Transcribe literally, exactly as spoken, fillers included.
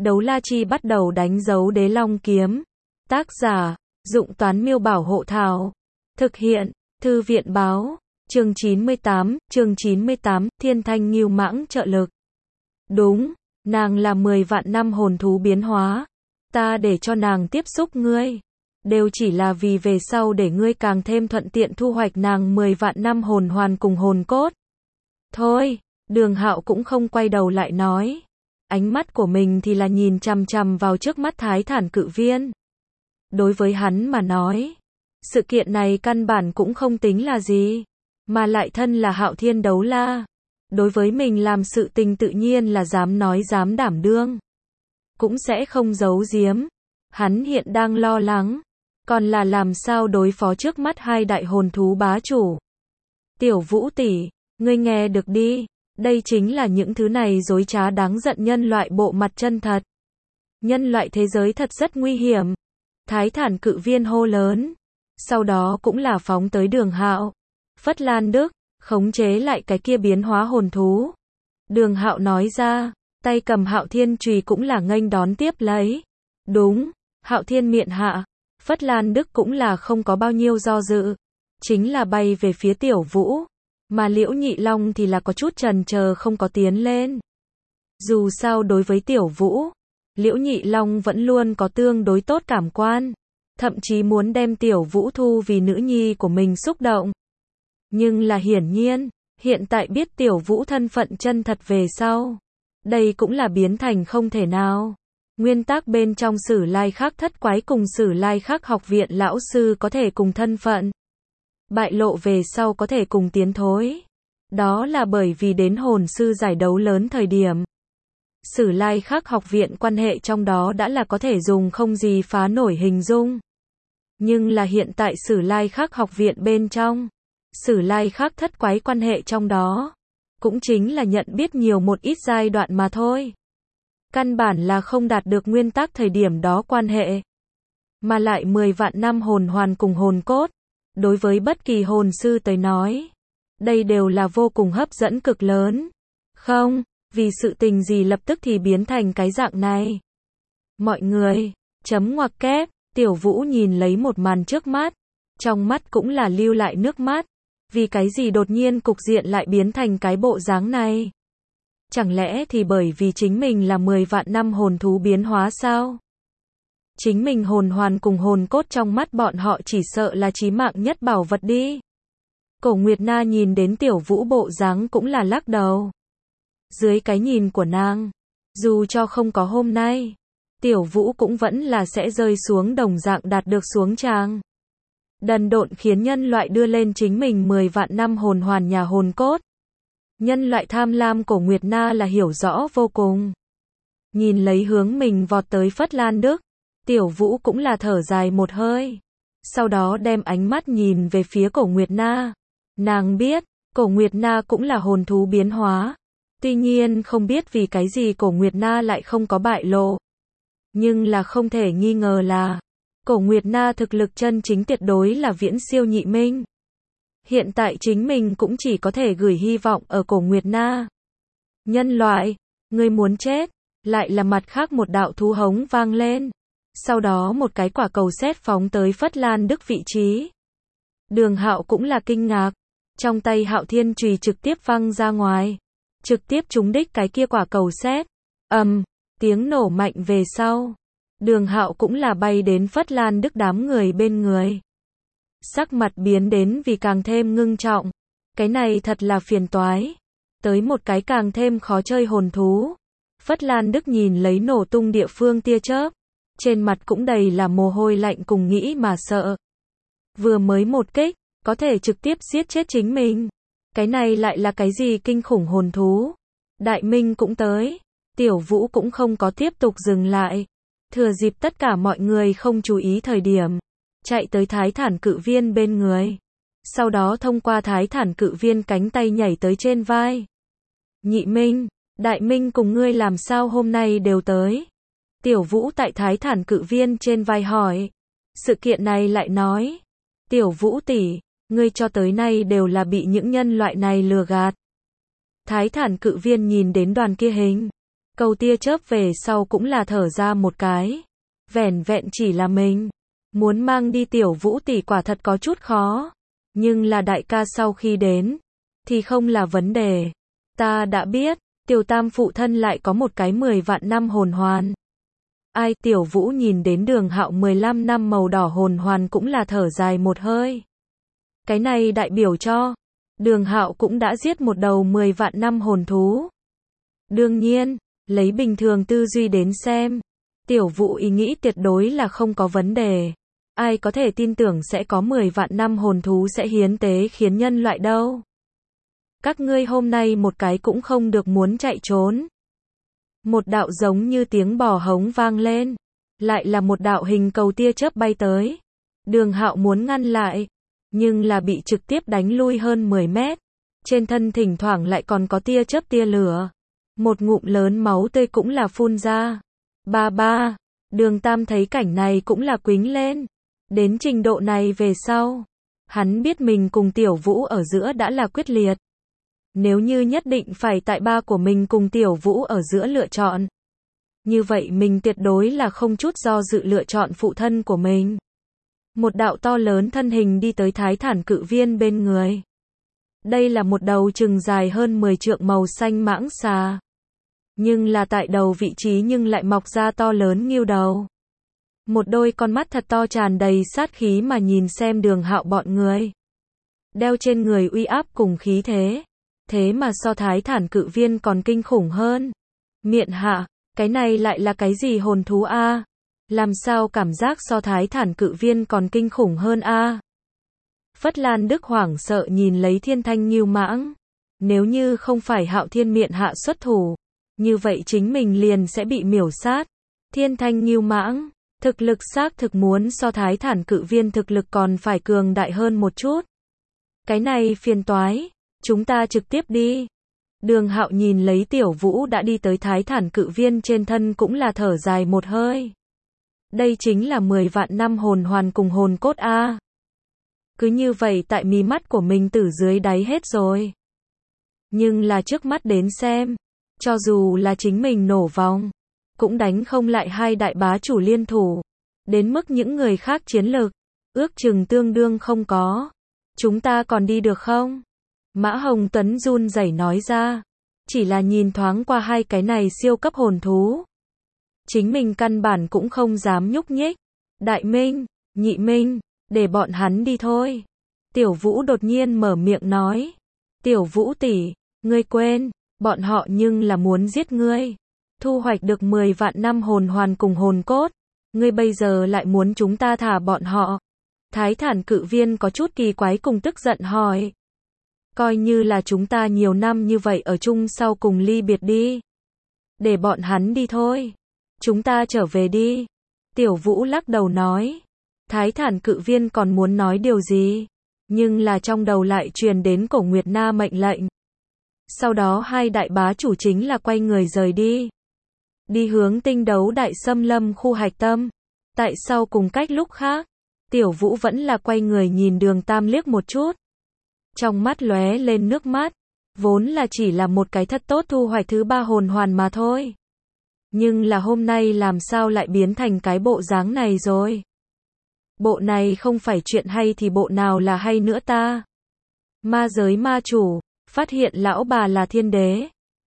Đấu la chi bắt đầu đánh dấu đế long kiếm. Tác giả, Dụng Toán Miêu Bảo Hộ Thảo. Thực hiện, Thư viện Báo. Chương chín mươi tám, chương chín mươi tám, Thiên Thanh Ngưu Mãng trợ lực. Đúng, nàng là mười vạn năm hồn thú biến hóa. Ta để cho nàng tiếp xúc ngươi. Đều chỉ là vì về sau để ngươi càng thêm thuận tiện thu hoạch nàng mười vạn năm hồn hoàn cùng hồn cốt. Thôi, Đường Hạo cũng không quay đầu lại nói. Ánh mắt của mình thì là nhìn chằm chằm vào trước mắt Thái Thản Cự Viên. Đối với hắn mà nói, sự kiện này căn bản cũng không tính là gì, mà lại thân là Hạo Thiên đấu la. Đối với mình làm sự tình tự nhiên là dám nói dám đảm đương. Cũng sẽ không giấu giếm. Hắn hiện đang lo lắng, còn là làm sao đối phó trước mắt hai đại hồn thú bá chủ. Tiểu Vũ tỷ, ngươi nghe được đi, đây chính là những thứ này dối trá đáng giận nhân loại bộ mặt chân thật. Nhân loại thế giới thật rất nguy hiểm. Thái Thản Cự Viên hô lớn, sau đó cũng là phóng tới Đường Hạo. Phất Lan Đức, khống chế lại cái kia biến hóa hồn thú. Đường Hạo nói ra, tay cầm Hạo Thiên chùy cũng là nghênh đón tiếp lấy. Đúng, Hạo Thiên miện hạ. Phất Lan Đức cũng là không có bao nhiêu do dự, chính là bay về phía Tiểu Vũ, mà Liễu Nhị Long thì là có chút chần chờ không có tiến lên. Dù sao đối với Tiểu Vũ, Liễu Nhị Long vẫn luôn có tương đối tốt cảm quan, thậm chí muốn đem Tiểu Vũ thu vì nữ nhi của mình xúc động. Nhưng là hiển nhiên, hiện tại biết Tiểu Vũ thân phận chân thật về sau, đây cũng là biến thành không thể nào. Nguyên tắc bên trong Sử Lai Khắc Thất Quái cùng Sử Lai Khắc học viện lão sư có thể cùng thân phận, bại lộ về sau có thể cùng tiến thối. Đó là bởi vì đến hồn sư giải đấu lớn thời điểm, Sử Lai Khắc học viện quan hệ trong đó đã là có thể dùng không gì phá nổi hình dung. Nhưng là hiện tại Sử Lai Khắc học viện bên trong, Sử Lai Khắc Thất Quái quan hệ trong đó, cũng chính là nhận biết nhiều một ít giai đoạn mà thôi. Căn bản là không đạt được nguyên tắc thời điểm đó quan hệ. Mà lại mười vạn năm hồn hoàn cùng hồn cốt, đối với bất kỳ hồn sư tới nói, đây đều là vô cùng hấp dẫn cực lớn. Không, vì sự tình gì lập tức thì biến thành cái dạng này. Mọi người, chấm ngoặc kép, Tiểu Vũ nhìn lấy một màn trước mắt, trong mắt cũng là lưu lại nước mắt. Vì cái gì đột nhiên cục diện lại biến thành cái bộ dáng này? Chẳng lẽ thì bởi vì chính mình là mười vạn năm hồn thú biến hóa sao? Chính mình hồn hoàn cùng hồn cốt trong mắt bọn họ chỉ sợ là chí mạng nhất bảo vật đi. Cổ Nguyệt Na nhìn đến Tiểu Vũ bộ dáng cũng là lắc đầu. Dưới cái nhìn của nàng, dù cho không có hôm nay, Tiểu Vũ cũng vẫn là sẽ rơi xuống đồng dạng đạt được xuống tràng. Đần độn khiến nhân loại đưa lên chính mình mười vạn năm hồn hoàn nhà hồn cốt. Nhân loại tham lam Cổ Nguyệt Na là hiểu rõ vô cùng. Nhìn lấy hướng mình vọt tới Phất Lan Đức, Tiểu Vũ cũng là thở dài một hơi. Sau đó đem ánh mắt nhìn về phía Cổ Nguyệt Na. Nàng biết, Cổ Nguyệt Na cũng là hồn thú biến hóa. Tuy nhiên không biết vì cái gì Cổ Nguyệt Na lại không có bại lộ. Nhưng là không thể nghi ngờ là Cổ Nguyệt Na thực lực chân chính tuyệt đối là viễn siêu Nhị Minh. Hiện tại chính mình cũng chỉ có thể gửi hy vọng ở Cổ Nguyệt Na. Nhân loại, ngươi muốn chết, lại là mặt khác một đạo thú hống vang lên. Sau đó một cái quả cầu sét phóng tới Phất Lan Đức vị trí. Đường Hạo cũng là kinh ngạc, trong tay Hạo Thiên chùy trực tiếp văng ra ngoài, trực tiếp trúng đích cái kia quả cầu sét. Ầm, um, tiếng nổ mạnh về sau, Đường Hạo cũng là bay đến Phất Lan Đức đám người bên người. Sắc mặt biến đến vì càng thêm ngưng trọng. Cái này thật là phiền toái. Tới một cái càng thêm khó chơi hồn thú. Phất Lan Đức nhìn lấy nổ tung địa phương tia chớp, trên mặt cũng đầy là mồ hôi lạnh cùng nghĩ mà sợ. Vừa mới một kích, có thể trực tiếp giết chết chính mình. Cái này lại là cái gì kinh khủng hồn thú? Đại Minh cũng tới. Tiểu Vũ cũng không có tiếp tục dừng lại. Thừa dịp tất cả mọi người không chú ý thời điểm, chạy tới Thái Thản Cự Viên bên người. Sau đó thông qua Thái Thản Cự Viên cánh tay nhảy tới trên vai. Nhị Minh, Đại Minh cùng ngươi làm sao hôm nay đều tới? Tiểu Vũ tại Thái Thản Cự Viên trên vai hỏi. Sự kiện này lại nói, Tiểu Vũ tỷ, ngươi cho tới nay đều là bị những nhân loại này lừa gạt. Thái Thản Cự Viên nhìn đến đoàn kia hình Câu tia chớp về sau cũng là thở ra một cái. Vẻn vẹn chỉ là mình. Muốn mang đi Tiểu Vũ tỷ quả thật có chút khó. Nhưng là đại ca sau khi đến. Thì không là vấn đề. Ta đã biết. Tiểu Tam phụ thân lại có một cái mười vạn năm hồn hoàn. Ai Tiểu Vũ nhìn đến Đường Hạo mười lăm năm màu đỏ hồn hoàn cũng là thở dài một hơi. Cái này đại biểu cho. Đường Hạo cũng đã giết một đầu mười vạn năm hồn thú. Đương nhiên. Lấy bình thường tư duy đến xem. Tiểu Vũ ý nghĩ tuyệt đối là không có vấn đề. Ai có thể tin tưởng sẽ có mười vạn năm hồn thú sẽ hiến tế khiến nhân loại đâu. Các ngươi hôm nay một cái cũng không được muốn chạy trốn. Một đạo giống như tiếng bò hống vang lên. Lại là một đạo hình cầu tia chớp bay tới. Đường Hạo muốn ngăn lại. Nhưng là bị trực tiếp đánh lui hơn mười mét. Trên thân thỉnh thoảng lại còn có tia chớp tia lửa. Một ngụm lớn máu tươi cũng là phun ra. Ba ba. Đường Tam thấy cảnh này cũng là quính lên. Đến trình độ này về sau. Hắn biết mình cùng Tiểu Vũ ở giữa đã là quyết liệt. Nếu như nhất định phải tại ba của mình cùng Tiểu Vũ ở giữa lựa chọn. Như vậy mình tuyệt đối là không chút do dự lựa chọn phụ thân của mình. Một đạo to lớn thân hình đi tới Thái Thản Cự Viên bên người. Đây là một đầu chừng dài hơn mười trượng màu xanh mãng xà. Nhưng là tại đầu vị trí nhưng lại mọc ra to lớn nghêu đầu. Một đôi con mắt thật to tràn đầy sát khí mà nhìn xem Đường Hạo bọn người. Đeo trên người uy áp cùng khí thế. Thế mà so Thái Thản Cự Viên còn kinh khủng hơn. Miện Hạ, cái này lại là cái gì hồn thú a? Làm sao cảm giác so Thái Thản Cự Viên còn kinh khủng hơn a? Phất Lan Đức hoảng sợ nhìn lấy Thiên Thanh Ngưu Mãng. Nếu như không phải Hạo Thiên Miện Hạ xuất thủ, như vậy chính mình liền sẽ bị miểu sát. Thiên Thanh Ngưu Mãng, thực lực xác thực muốn so Thái Thản Cự Viên thực lực còn phải cường đại hơn một chút. Cái này phiền toái, chúng ta trực tiếp đi. Đường Hạo nhìn lấy Tiểu Vũ đã đi tới Thái Thản Cự Viên trên thân cũng là thở dài một hơi. Đây chính là mười vạn năm hồn hoàn cùng hồn cốt a. Cứ như vậy tại mí mắt của mình từ dưới đáy hết rồi. Nhưng là trước mắt đến xem, cho dù là chính mình nổ vòng, cũng đánh không lại hai đại bá chủ liên thủ. Đến mức những người khác chiến lực, ước chừng tương đương không có. Chúng ta còn đi được không? Mã Hồng Tuấn run rẩy nói ra. Chỉ là nhìn thoáng qua hai cái này siêu cấp hồn thú. Chính mình căn bản cũng không dám nhúc nhích. Đại Minh, Nhị Minh, để bọn hắn đi thôi. Tiểu Vũ đột nhiên mở miệng nói. Tiểu Vũ tỷ, ngươi quên, bọn họ nhưng là muốn giết ngươi. Thu hoạch được mười vạn năm hồn hoàn cùng hồn cốt. Ngươi bây giờ lại muốn chúng ta thả bọn họ. Thái Thản Cự Viên có chút kỳ quái cùng tức giận hỏi. Coi như là chúng ta nhiều năm như vậy ở chung sau cùng ly biệt đi. Để bọn hắn đi thôi. Chúng ta trở về đi. Tiểu Vũ lắc đầu nói. Thái Thản Cự Viên còn muốn nói điều gì. Nhưng là trong đầu lại truyền đến Cổ Nguyệt Na mệnh lệnh. Sau đó hai đại bá chủ chính là quay người rời đi. Đi hướng Tinh Đấu Đại Xâm Lâm khu hạch tâm. Tại sau cùng cách lúc khác. Tiểu Vũ vẫn là quay người nhìn Đường Tam liếc một chút. Trong mắt lóe lên nước mắt. Vốn là chỉ là một cái thật tốt thu hoạch thứ ba hồn hoàn mà thôi. Nhưng là hôm nay làm sao lại biến thành cái bộ dáng này rồi. Bộ này không phải chuyện hay thì bộ nào là hay nữa ta. Ma giới ma chủ, phát hiện lão bà là thiên đế.